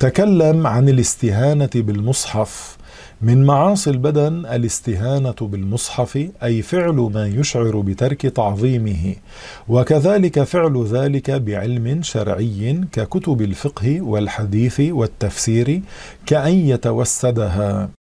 تكلم عن الاستهانة بالمصحف. من معاصي البدن الاستهانة بالمصحف، أي فعل ما يشعر بترك تعظيمه، وكذلك فعل ذلك بعلم شرعي ككتب الفقه والحديث والتفسير، كأن يتوسدها.